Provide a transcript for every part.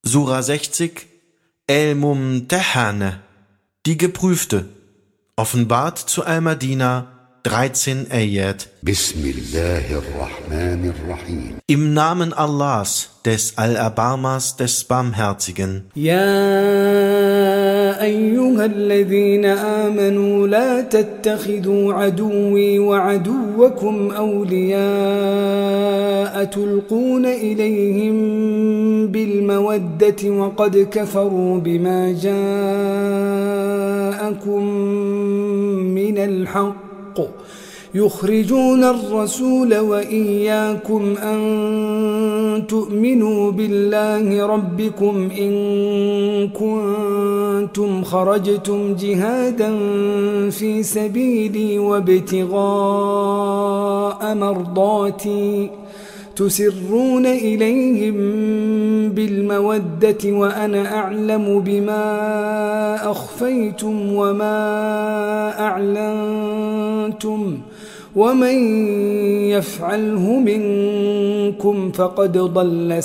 Sura 60, El-Mumtahane, die Geprüfte, offenbart zu Al-Madina, 13 Ayat. Bismillahirrahmanirrahim. Im Namen Allahs, des Allerbarmers, des Barmherzigen. يا أيها الذين آمنوا لا تتخذوا عدوي وعدوكم أولياء تلقون إليهم بالمودة وقد كفروا بما جاءكم من الحق يخرجون الرسول وإياكم أن تؤمنوا بالله ربكم إن كنتم خرجتم جهادا في سبيلي وابتغاء مرضاتي تسرون إليهم بالمودة وأنا أعلم بما أخفيتم وما أعلنتم ومن يفعله منكم فقد ضل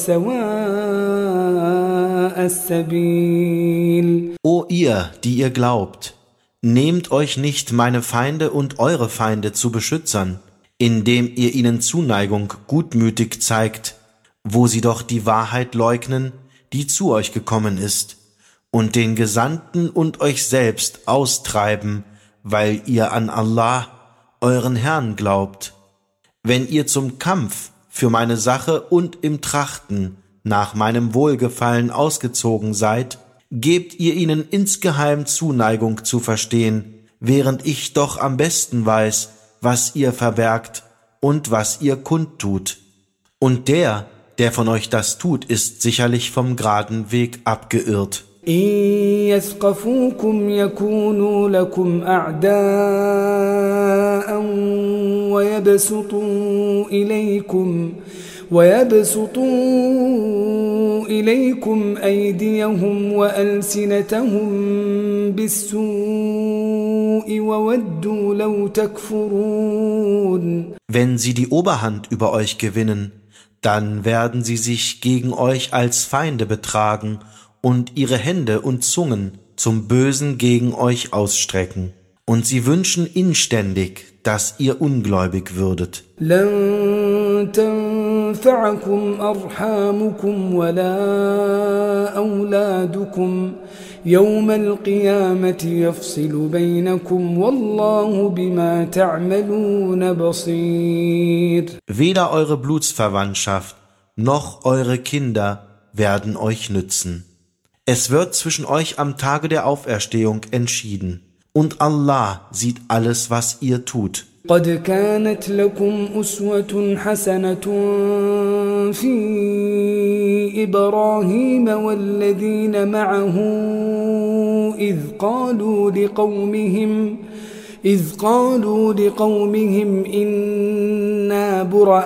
سواء السبيل. O ihr, die ihr glaubt, nehmt euch nicht meine Feinde und eure Feinde zu Beschützern, indem ihr ihnen Zuneigung gutmütig zeigt, wo sie doch die Wahrheit leugnen, die zu euch gekommen ist, und den Gesandten und euch selbst austreiben, weil ihr an Allah, euren Herrn, glaubt. Wenn ihr zum Kampf für meine Sache und im Trachten nach meinem Wohlgefallen ausgezogen seid, gebt ihr ihnen insgeheim Zuneigung zu verstehen, während ich doch am besten weiß, was ihr verbergt und was ihr kundtut. Und der von euch das tut, ist sicherlich vom geraden Weg abgeirrt. إن يثقفوكم يكونوا لكم أعداء ويبسطوا إليكم أيديهم وألسنتهم بالسوء وودوا لو تكفرون. Wenn sie die Oberhand über euch gewinnen, dann werden sie sich gegen euch als Feinde betragen und ihre Hände und Zungen zum Bösen gegen euch ausstrecken. Und sie wünschen inständig, dass ihr ungläubig würdet. لن تنفعكم أرحامكم ولا أولادكم يوم القيامة يفصل بينكم والله بما تعملون بصير. Weder eure Blutsverwandtschaft noch eure Kinder werden euch nützen. Es wird zwischen euch am Tage der Auferstehung entschieden. Und Allah sieht alles, was ihr tut. قد كانت لكم أسوة حسنة في إبراهيم والذين معه إذ قالوا لقومهم إنا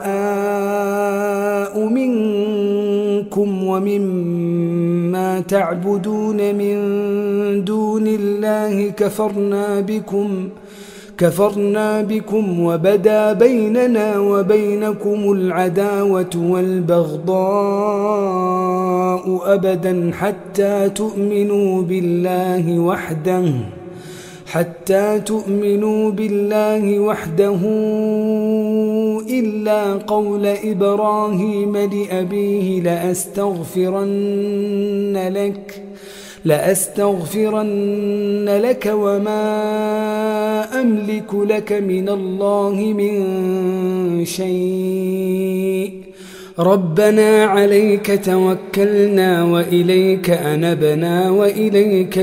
براء منكم ومما تعبدون من دون الله كفرنا بكم وبدا بيننا وبينكم العداوة والبغضاء أبدا حتى تؤمنوا بالله وحده إلا قول إبراهيم لأبيه لأستغفرن لك وما أملك لك من الله من شيء ربنا عليك توكلنا وإليك أنبنا وإليك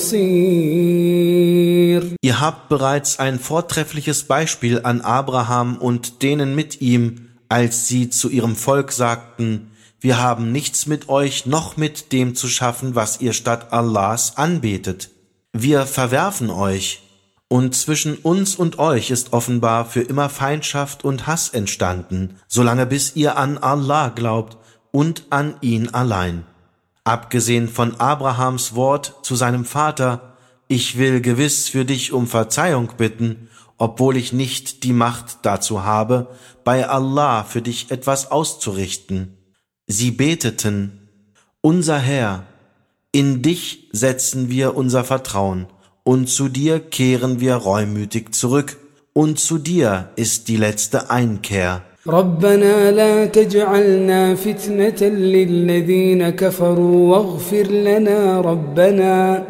المصير. Ihr habt bereits ein vortreffliches Beispiel an Abraham und denen mit ihm, als sie zu ihrem Volk sagten: Wir haben nichts mit euch noch mit dem zu schaffen, was ihr statt Allahs anbetet. Wir verwerfen euch. Und zwischen uns und euch ist offenbar für immer Feindschaft und Hass entstanden, solange bis ihr an Allah glaubt und an ihn allein. Abgesehen von Abrahams Wort zu seinem Vater: Ich will gewiss für dich um Verzeihung bitten, obwohl ich nicht die Macht dazu habe, bei Allah für dich etwas auszurichten. Sie beteten: Unser Herr, in dich setzen wir unser Vertrauen, und zu dir kehren wir reumütig zurück, und zu dir ist die letzte Einkehr. ربنا لا تجعلنا فتنة للذين كفروا واغفر لنا ربنا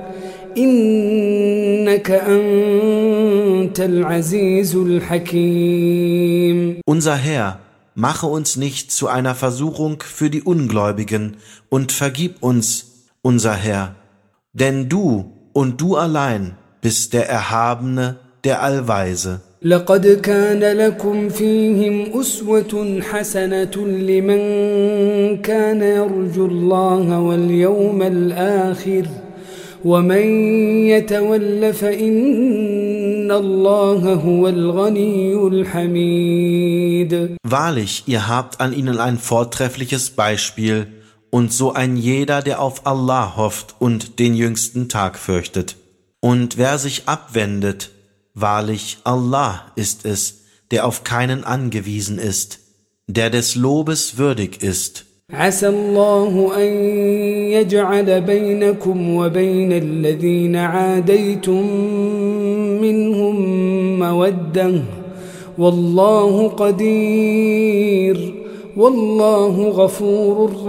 إنك أنت العزيز الحكيم. Unser Herr, mache uns nicht zu einer Versuchung für die Ungläubigen und vergib uns, unser Herr, denn du und du allein bist der Erhabene, der Allweise. لقد كان لكم فيهم أسوة حسنة لمن كان يرجو الله واليوم الآخر ومن يتول فإن الله هو الغني الحميد. Wahrlich, ihr habt an ihnen ein vortreffliches Beispiel, und so ein jeder, der auf Allah hofft und den jüngsten Tag fürchtet. Und wer sich abwendet, wahrlich, Allah ist es, der auf keinen angewiesen ist, der des Lobes würdig ist. عسى الله أن يجعل بينكم وبين الذين عاديتم منهم مودة والله قدير والله غفور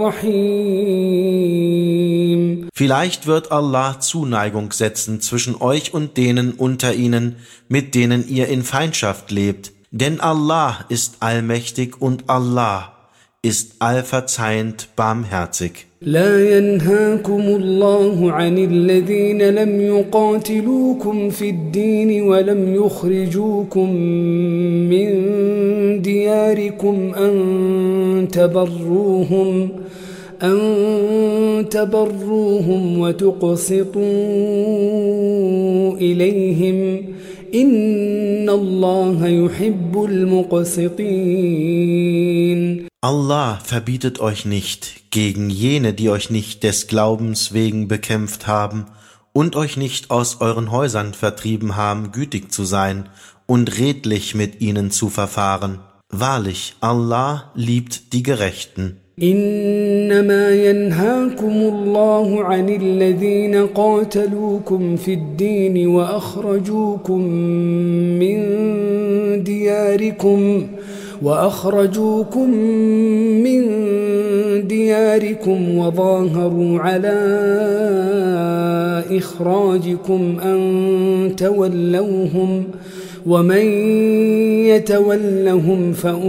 رحيم. Vielleicht wird Allah Zuneigung setzen zwischen euch und denen unter ihnen, mit denen ihr in Feindschaft lebt, denn Allah ist allmächtig und Allah ist allverzeihend barmherzig. لا ينهاكم الله عن الذين لم يقاتلوكم في الدين ولم يخرجوكم من دياركم أن تبروهم وتقسطوا إليهم إن الله يحب المقسطين. Allah verbietet euch nicht, gegen jene, die euch nicht des Glaubens wegen bekämpft haben und euch nicht aus euren Häusern vertrieben haben, gütig zu sein und redlich mit ihnen zu verfahren. Wahrlich, Allah liebt die Gerechten. إنما ينهاكم الله عن الذين قاتلوكم في الدين وأخرجوكم من دياركم وظاهروا على إخراجكم أن تولوهم ومن يتولهم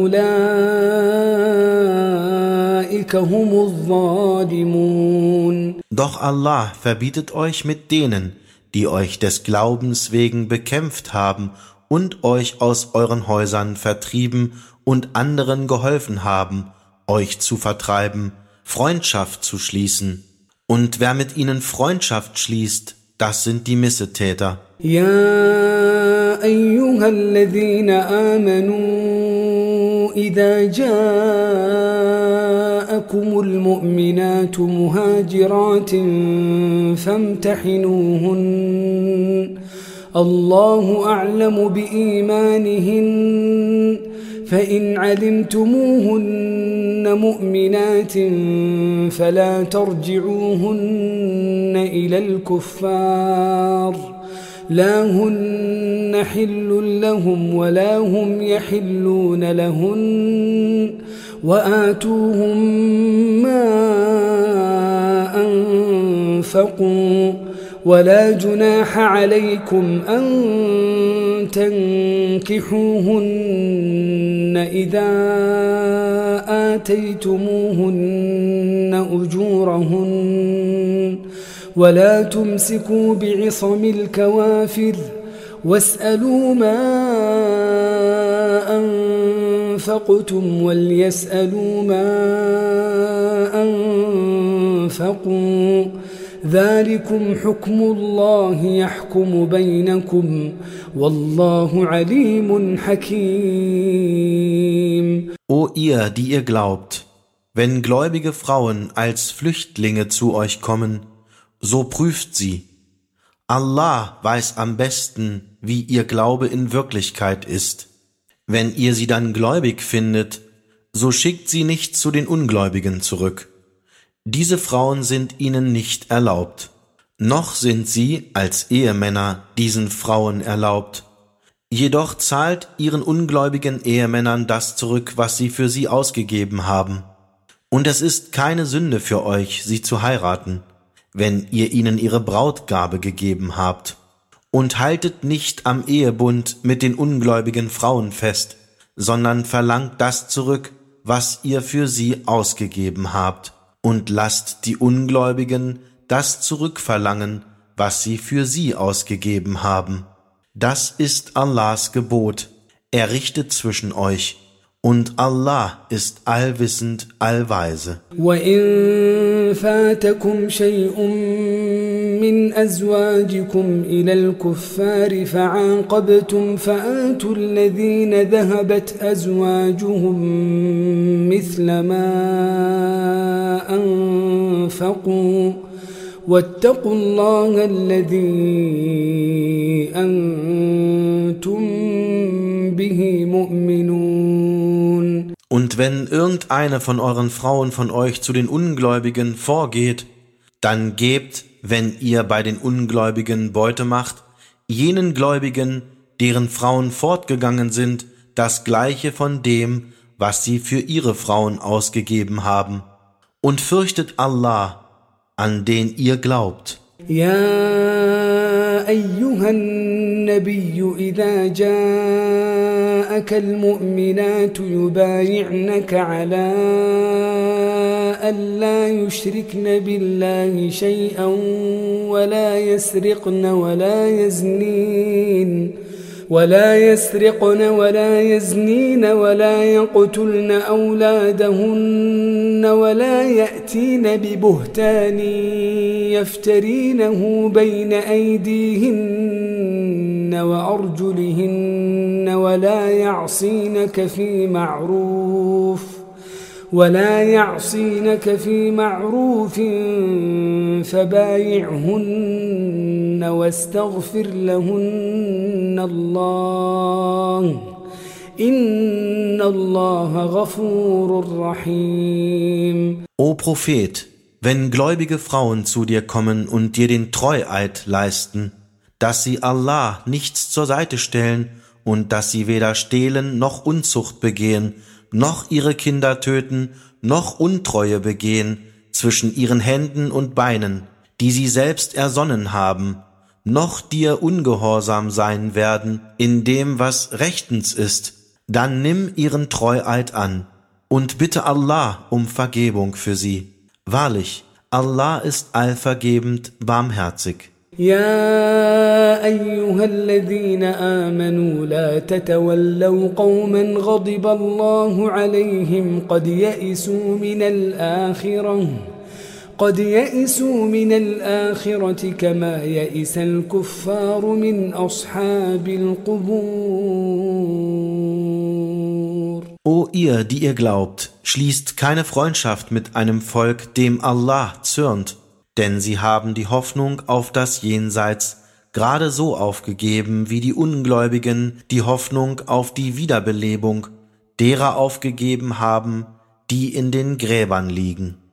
فأولئك هم الظالمون. Doch Allah verbietet euch mit denen, die euch des Glaubens wegen bekämpft haben und euch aus euren Häusern vertrieben und anderen geholfen haben, euch zu vertreiben, Freundschaft zu schließen. Und wer mit ihnen Freundschaft schließt, das sind die Missetäter. يا أيها الذين آمنوا إذا جاءكم المؤمنات مهاجرات فامتحنوهن الله أعلم بإيمانهن فإن علمتموهن مؤمنات فلا ترجعوهن إلى الكفار لا هن حل لهم ولا هم يحلون لهن وآتوهم ما أنفقوا ولا جناح عليكم أن تنكحوهن إذا آتيتموهن أجورهن ولا تمسكوا بعصم الكوافر واسألوا ما أنفقتم وليسألوا ما أنفقوا ذلكم حكم الله يحكم بينكم والله عليم حكيم. O ihr, die ihr glaubt, wenn gläubige Frauen als Flüchtlinge zu euch kommen, so prüft sie. Allah weiß am besten, wie ihr Glaube in Wirklichkeit ist. Wenn ihr sie dann gläubig findet, so schickt sie nicht zu den Ungläubigen zurück. Diese Frauen sind ihnen nicht erlaubt, noch sind sie als Ehemänner diesen Frauen erlaubt. Jedoch zahlt ihren ungläubigen Ehemännern das zurück, was sie für sie ausgegeben haben. Und es ist keine Sünde für euch, sie zu heiraten, wenn ihr ihnen ihre Brautgabe gegeben habt. Und haltet nicht am Ehebund mit den ungläubigen Frauen fest, sondern verlangt das zurück, was ihr für sie ausgegeben habt, und lasst die Ungläubigen das zurückverlangen, was sie für sie ausgegeben haben. Das ist Allahs Gebot. Er richtet zwischen euch, und Allah ist allwissend, allweise. وَإِن فَاتَكُمْ شَيْءٌ مِّنْ أَزْوَاجِكُمْ إِلَى الْكُفَّارِ فَعَاقَبْتُمْ فَآتُوا الَّذِينَ ذَهَبَتْ أَزْوَاجُهُمْ مِثْلَ مَا أَنفَقُوا وَاتَّقُوا اللَّهَ الَّذِي أَنْتُمْ بِهِ مُؤْمِنُونَ. Und wenn irgendeine von euren Frauen von euch zu den Ungläubigen vorgeht, dann gebt, wenn ihr bei den Ungläubigen Beute macht, jenen Gläubigen, deren Frauen fortgegangen sind, das Gleiche von dem, was sie für ihre Frauen ausgegeben haben. Und fürchtet Allah, an den ihr glaubt. يا أيها النبي إذا جاءك المؤمنات يبايعنك على ألا يشركن بالله شيئا ولا يسرقن ولا يزنين ولا يقتلن أولادهن ولا يأتين ببهتان يفترينه بين أيديهن وأرجلهن ولا يعصينك في معروف فبايعهن واستغفر لهن الله إن الله غفور رحيم. O Prophet, wenn gläubige Frauen zu dir kommen und dir den Treueid leisten, dass sie Allah nichts zur Seite stellen und dass sie weder stehlen noch Unzucht begehen, noch ihre Kinder töten, noch Untreue begehen zwischen ihren Händen und Beinen, die sie selbst ersonnen haben, noch dir ungehorsam sein werden in dem, was rechtens ist, dann nimm ihren Treueid an und bitte Allah um Vergebung für sie. Wahrlich, Allah ist allvergebend, barmherzig. يا أيها الذين آمنوا لا تتولوا قوما غضب الله عليهم قد يئسوا من الآخرة كما يئس الكفار من أصحاب القبور. O ihr, die ihr glaubt, schließt keine Freundschaft mit einem Volk, dem Allah zürnt, denn sie haben die Hoffnung auf das Jenseits gerade so aufgegeben, wie die Ungläubigen die Hoffnung auf die Wiederbelebung derer aufgegeben haben, die in den Gräbern liegen.